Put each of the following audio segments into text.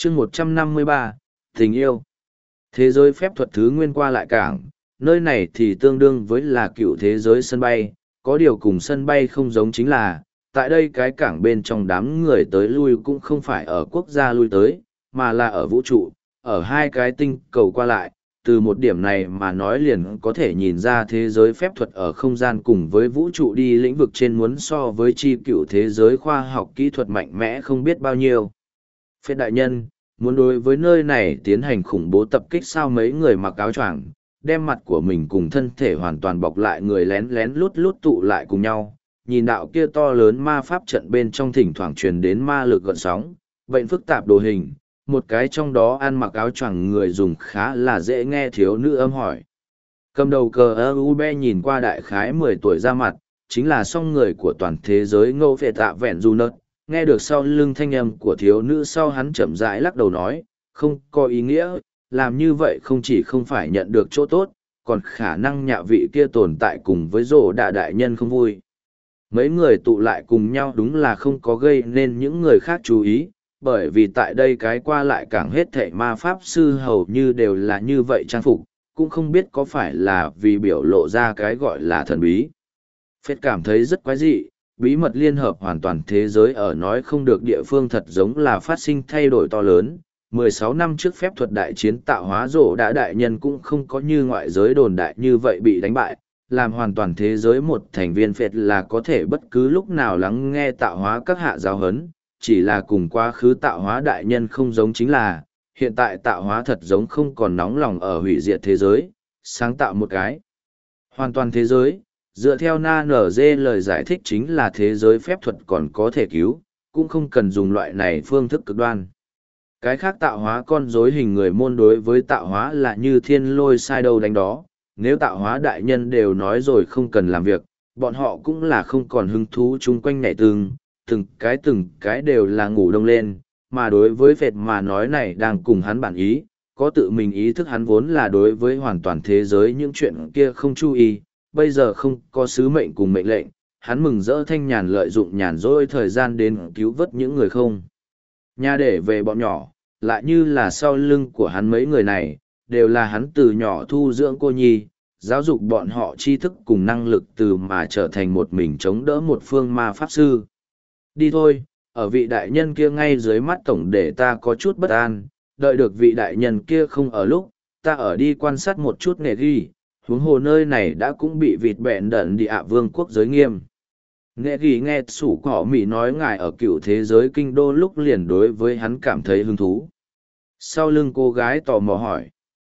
chương 153, tình yêu. Thế giới phép thuật thứ nguyên qua lại cảng, nơi này thì tương đương với là cựu thế giới sân bay, có điều cùng sân bay không giống chính là, tại đây cái cảng bên trong đám người tới lui cũng không phải ở quốc gia lui tới, mà là ở vũ trụ, ở hai cái tinh cầu qua lại. Từ một điểm này mà nói liền có thể nhìn ra thế giới phép thuật ở không gian cùng với vũ trụ đi lĩnh vực trên muốn so với chi cựu thế giới khoa học kỹ thuật mạnh mẽ không biết bao nhiêu. Phết đại nhân, muốn đối với nơi này tiến hành khủng bố tập kích sao? Mấy người mặc áo choàng, đem mặt của mình cùng thân thể hoàn toàn bọc lại người lén lén lút lút tụ lại cùng nhau, nhìn đạo kia to lớn ma pháp trận bên trong thỉnh thoảng truyền đến ma lực gợn sóng, bệnh phức tạp đồ hình, một cái trong đó ăn mặc áo choàng người dùng khá là dễ nghe thiếu nữ âm hỏi. Cầm đầu cờ ơ nhìn qua đại khái 10 tuổi ra mặt, chính là song người của toàn thế giới Ngô Phệ Tạ Vẹn Du Nớt. Nghe được sau lưng thanh âm của thiếu nữ sau hắn chậm rãi lắc đầu nói, không có ý nghĩa, làm như vậy không chỉ không phải nhận được chỗ tốt, còn khả năng nhạ vị kia tồn tại cùng với rổ đạ đại nhân không vui. Mấy người tụ lại cùng nhau đúng là không có gây nên những người khác chú ý, bởi vì tại đây cái qua lại cảng hết thảy ma pháp sư hầu như đều là như vậy trang phục, cũng không biết có phải là vì biểu lộ ra cái gọi là thần bí. Phết cảm thấy rất quái dị, bí mật liên hợp hoàn toàn thế giới ở nói không được địa phương thật giống là phát sinh thay đổi to lớn. 16 năm trước phép thuật đại chiến tạo hóa rổ đã đại nhân cũng không có như ngoại giới đồn đại như vậy bị đánh bại, làm hoàn toàn thế giới một thành viên Phết là có thể bất cứ lúc nào lắng nghe tạo hóa các hạ giáo huấn, chỉ là cùng quá khứ tạo hóa đại nhân không giống chính là, hiện tại tạo hóa thật giống không còn nóng lòng ở hủy diệt thế giới, sáng tạo một cái hoàn toàn thế giới. Dựa theo NNZ lời giải thích chính là thế giới phép thuật còn có thể cứu, cũng không cần dùng loại này phương thức cực đoan. Cái khác tạo hóa con rối hình người môn đối với tạo hóa là như thiên lôi sai đâu đánh đó, nếu tạo hóa đại nhân đều nói rồi không cần làm việc, bọn họ cũng là không còn hứng thú chung quanh nhảy từng cái đều là ngủ đông lên, mà đối với Phệt mà nói này đang cùng hắn bản ý, có tự mình ý thức hắn vốn là đối với hoàn toàn thế giới những chuyện kia không chú ý. Bây giờ không có sứ mệnh cùng mệnh lệnh, hắn mừng rỡ thanh nhàn lợi dụng nhàn rỗi thời gian đến cứu vớt những người không. Nhà để về bọn nhỏ, lại như là sau lưng của hắn mấy người này, đều là hắn từ nhỏ thu dưỡng cô nhi, giáo dục bọn họ tri thức cùng năng lực từ mà trở thành một mình chống đỡ một phương ma pháp sư. Đi thôi, ở vị đại nhân kia ngay dưới mắt tổng để ta có chút bất an, đợi được vị đại nhân kia không ở lúc, ta ở đi quan sát một chút nghề ghi. Huống hồ nơi này đã cũng bị vịt bẹn đẩn đi ạ vương quốc giới nghiêm. Nghệ ghi nghe sủ cỏ mỉ nói ngài ở cựu thế giới kinh đô lúc liền đối với hắn cảm thấy hứng thú. Sau lưng cô gái tò mò hỏi.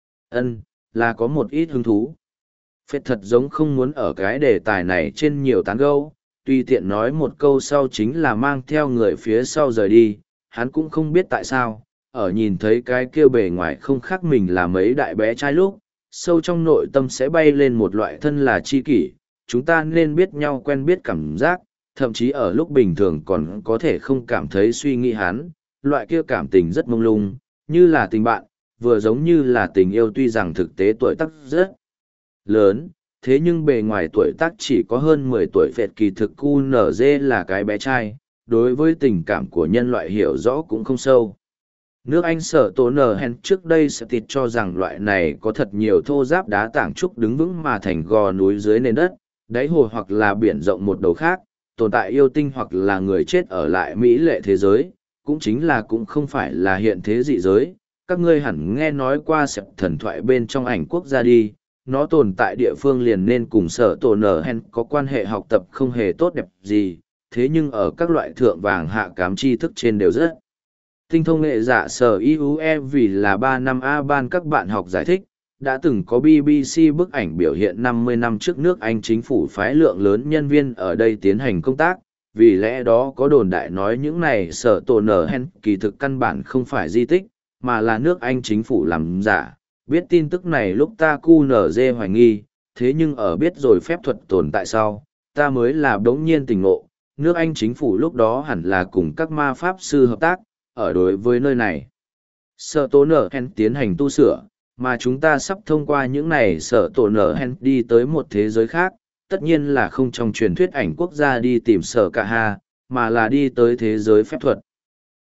Là có một ít hứng thú. Phết thật giống không muốn ở cái đề tài này trên nhiều tán gẫu, tùy tiện nói một câu sau chính là mang theo người phía sau rời đi. Hắn cũng không biết tại sao, ở nhìn thấy cái kia bề ngoài không khác mình là mấy đại bé trai lúc, sâu trong nội tâm sẽ bay lên một loại thân là chi kỷ, chúng ta nên biết nhau quen biết cảm giác, thậm chí ở lúc bình thường còn có thể không cảm thấy suy nghĩ hắn, loại kia cảm tình rất mông lung, như là tình bạn, vừa giống như là tình yêu tuy rằng thực tế tuổi tác rất lớn, thế nhưng bề ngoài tuổi tác chỉ có hơn 10 tuổi Phệt kỳ thực QNZ là cái bé trai, đối với tình cảm của nhân loại hiểu rõ cũng không sâu. Nước Anh sở tố nở hèn trước đây sẽ tịt cho rằng loại này có thật nhiều thô giáp đá tảng trúc đứng vững mà thành gò núi dưới nền đất, đáy hồ hoặc là biển rộng một đầu khác, tồn tại yêu tinh hoặc là người chết ở lại mỹ lệ thế giới, cũng chính là cũng không phải là hiện thế dị giới. Các ngươi hẳn nghe nói qua sẹp thần thoại bên trong ảnh quốc gia đi, nó tồn tại địa phương liền nên cùng sở tố nở hèn có quan hệ học tập không hề tốt đẹp gì, thế nhưng ở các loại thượng vàng hạ cám tri thức trên đều rất tinh thông. Nghệ giả sở IUE vì là 3 năm A ban các bạn học giải thích, đã từng có BBC bức ảnh biểu hiện 50 năm trước nước Anh chính phủ phái lượng lớn nhân viên ở đây tiến hành công tác, vì lẽ đó có đồn đại nói những này sở tổ nở hen kỳ thực căn bản không phải di tích, mà là nước Anh chính phủ làm giả. Biết tin tức này lúc ta QNZ hoài nghi, thế nhưng ở biết rồi phép thuật tồn tại sau, ta mới là đống nhiên tỉnh ngộ, nước Anh chính phủ lúc đó hẳn là cùng các ma pháp sư hợp tác, ở đối với nơi này. Sở tổ nở hen tiến hành tu sửa, mà chúng ta sắp thông qua những này sở tổ nở hen đi tới một thế giới khác, tất nhiên là không trong truyền thuyết ảnh quốc gia đi tìm sở cả ha, mà là đi tới thế giới phép thuật.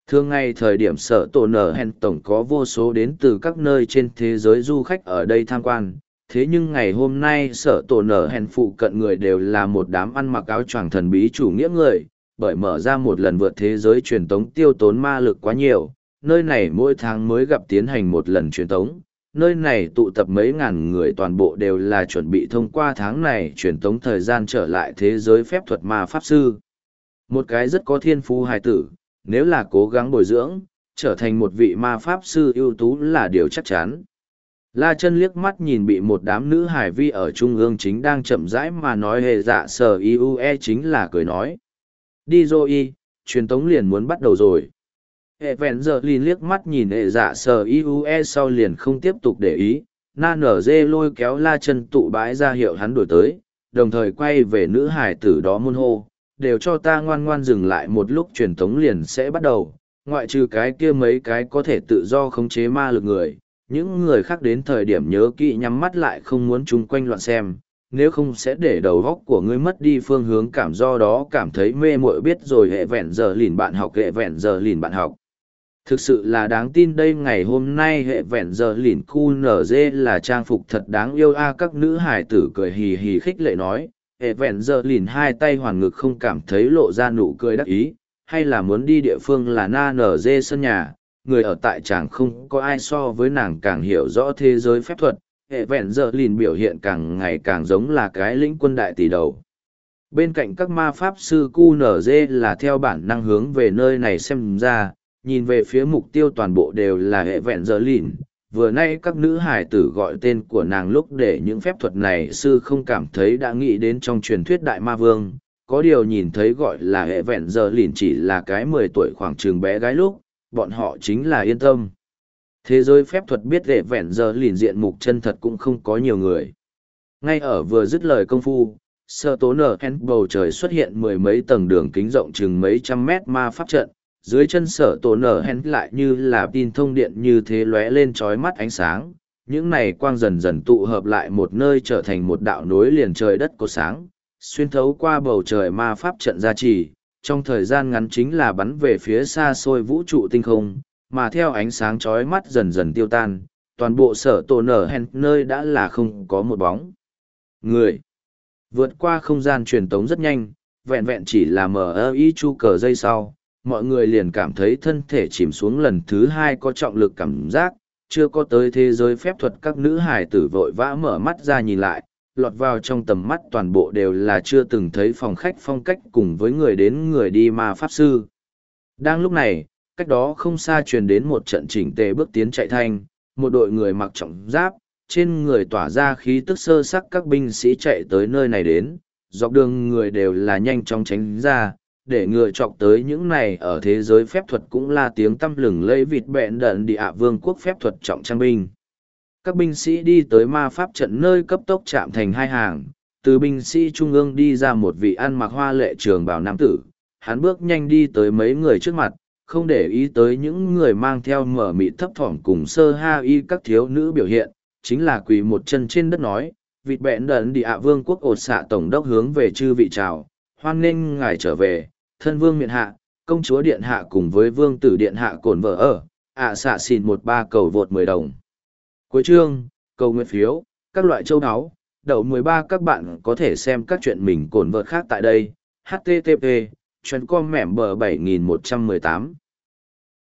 Thường ngày thời điểm sở tổ nở hẹn tổng có vô số đến từ các nơi trên thế giới du khách ở đây tham quan. Thế nhưng ngày hôm nay sở tổ nở hẹn phụ cận người đều là một đám ăn mặc áo choàng thần bí chủ nghĩa người, bởi mở ra một lần vượt thế giới truyền tống tiêu tốn ma lực quá nhiều, nơi này mỗi tháng mới gặp tiến hành một lần truyền tống. Nơi này tụ tập mấy ngàn người toàn bộ đều là chuẩn bị thông qua tháng này truyền tống thời gian trở lại thế giới phép thuật ma pháp sư. Một cái rất có thiên phú hài tử, nếu là cố gắng bồi dưỡng, trở thành một vị ma pháp sư ưu tú là điều chắc chắn. La Chân liếc mắt nhìn bị một đám nữ hài vi ở trung ương chính đang chậm rãi mà nói hệ dạ sở IUE chính là cười nói. Đi rồi, truyền tống liền muốn bắt đầu rồi. Hệ vẹn giờ liền liếc mắt nhìn hệ dạ sở IUE sau liền không tiếp tục để ý, na nở dê lôi kéo La Chân tụ bãi ra hiệu hắn đổi tới, đồng thời quay về nữ hài tử đó môn hô, đều cho ta ngoan ngoan dừng lại một lúc truyền tống liền sẽ bắt đầu, ngoại trừ cái kia mấy cái có thể tự do khống chế ma lực người, những người khác đến thời điểm nhớ kỹ nhắm mắt lại không muốn chung quanh loạn xem, nếu không sẽ để đầu góc của ngươi mất đi phương hướng cảm do đó cảm thấy mê muội biết rồi hệ vẹn giờ lìn bạn học hệ vẹn giờ lìn bạn học. Thực sự là đáng tin đây ngày hôm nay hệ vẹn giờ lìn QNZ là trang phục thật đáng yêu a các nữ hải tử cười hì hì khích lệ nói, hệ vẹn giờ lìn hai tay hoàn ngực không cảm thấy lộ ra nụ cười đắc ý, hay là muốn đi địa phương là na nở dê sân nhà, người ở tại chàng không có ai so với nàng càng hiểu rõ thế giới phép thuật, hệ vẹn giờ lìn biểu hiện càng ngày càng giống là cái lĩnh quân đại tỷ đầu. Bên cạnh các ma pháp sư QNZ là theo bản năng hướng về nơi này xem ra, nhìn về phía mục tiêu toàn bộ đều là hệ vẹn giờ lìn. Vừa nay các nữ hải tử gọi tên của nàng lúc để những phép thuật này sư không cảm thấy đã nghĩ đến trong truyền thuyết đại ma vương, có điều nhìn thấy gọi là hệ vẹn giờ lìn chỉ là cái 10 tuổi khoảng trường bé gái lúc, bọn họ chính là yên tâm. Thế giới phép thuật biết hệ vẹn giờ lìn diện mục chân thật cũng không có nhiều người. Ngay ở vừa dứt lời công phu, sơ tố nở hén bầu trời xuất hiện mười mấy tầng đường kính rộng chừng mấy trăm mét ma pháp trận, dưới chân sở tổ nở hén lại như là tin thông điện như thế lóe lên trói mắt ánh sáng. Những này quang dần dần tụ hợp lại một nơi trở thành một đạo nối liền trời đất cột sáng, xuyên thấu qua bầu trời ma pháp trận gia trì, trong thời gian ngắn chính là bắn về phía xa xôi vũ trụ tinh không, mà theo ánh sáng chói mắt dần dần tiêu tan, toàn bộ sở tổ nở hèn nơi đã là không có một bóng người. Vượt qua không gian truyền tống rất nhanh, vẹn vẹn chỉ là MI chu cờ giây sau, mọi người liền cảm thấy thân thể chìm xuống lần thứ hai có trọng lực cảm giác, chưa có tới thế giới phép thuật các nữ hải tử vội vã mở mắt ra nhìn lại, lọt vào trong tầm mắt toàn bộ đều là chưa từng thấy phòng khách phong cách cùng với người đến người đi ma pháp sư. Đang lúc này, cách đó không xa truyền đến một trận chỉnh tề bước tiến chạy thanh, một đội người mặc trọng giáp, trên người tỏa ra khí tức sơ sắc các binh sĩ chạy tới nơi này đến, dọc đường người đều là nhanh chóng tránh ra, để ngừa chọc tới những này ở thế giới phép thuật cũng là tiếng tăm lừng lẫy vịt bẹn đận địa vương quốc phép thuật trọng trang binh. Các binh sĩ đi tới ma pháp trận nơi cấp tốc chạm thành hai hàng, từ binh sĩ trung ương đi ra một vị ăn mặc hoa lệ trường bào nam tử, hắn bước nhanh đi tới mấy người trước mặt, không để ý tới những người mang theo mở mịt thấp thỏm cùng sơ ha y các thiếu nữ biểu hiện, chính là quỳ một chân trên đất nói, vịt bẹn đần địa vương quốc ột xạ tổng đốc hướng về chư vị chào, hoan nghênh ngài trở về, thân vương miện hạ, công chúa điện hạ cùng với vương tử điện hạ cổn vợ ở, xạ xìn 13 cầu vượt 10 đồng. Cuối chương, cầu nguyện phiếu, các loại châu áo, đậu 13 các bạn có thể xem các chuyện mình cổn vợt khác tại đây, http, chuyên com mẻm bờ 7118.